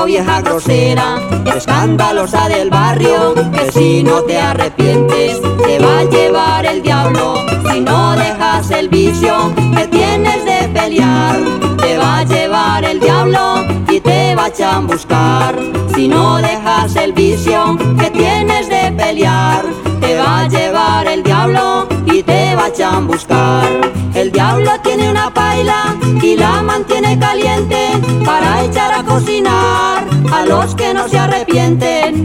digo, vieja grosera, escandalosa del barrio, que si no te arrepientes te va a llevar el diablo. Si no dejas el vicio que tienes de pelear, te va a llevar el diablo y te va a chambuscar. Si no dejas el vicio que tienes de pelear, te va a llevar el diablo y te va a chambuscar. El diablo tiene una paila y la mantiene caliente para echar a cocinar a los que no se arrepienten.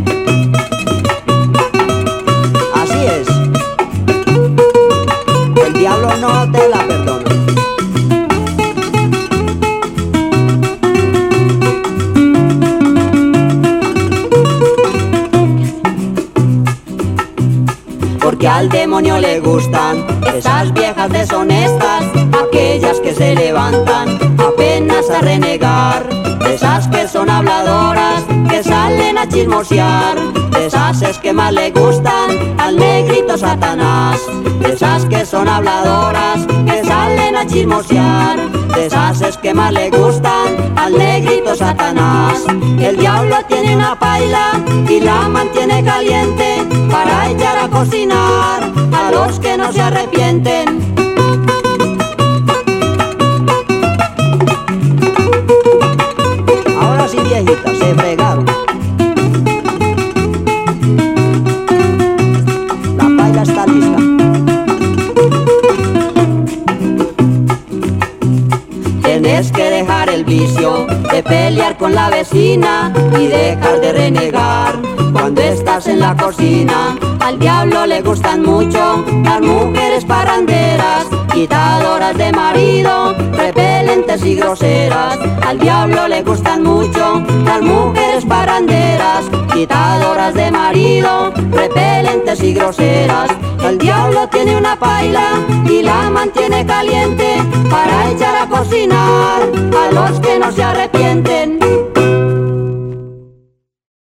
Así es. El diablo no te la perdona. Porque al demonio le gustan esas viejas deshonestas, aquellas que se levantan apenas a renegar, esas que son habladoras, que salen a chismosear, esas es que más le gustan al negrito Satanás, esas que son habladoras, que salen a chismosear, esas es que más le gustan al negrito Satanás. El diablo tiene una paila y la mantiene caliente para echar a cocinar a los que no se arrepienten. Ahora sí, viejita, se fregaron. La paila está lista. Tienes que dejar el vicio de pelear con la vecina y dejar de renegar cuando estás en la cocina. Al diablo le gustan mucho las mujeres parranderas, quitadoras de marido, repelentes y groseras. Al diablo le gustan mucho las mujeres parranderas, quitadoras de marido, repelentes y groseras. El diablo tiene una paila y la mantiene caliente para echar a cocinar a los que no se arrepienten.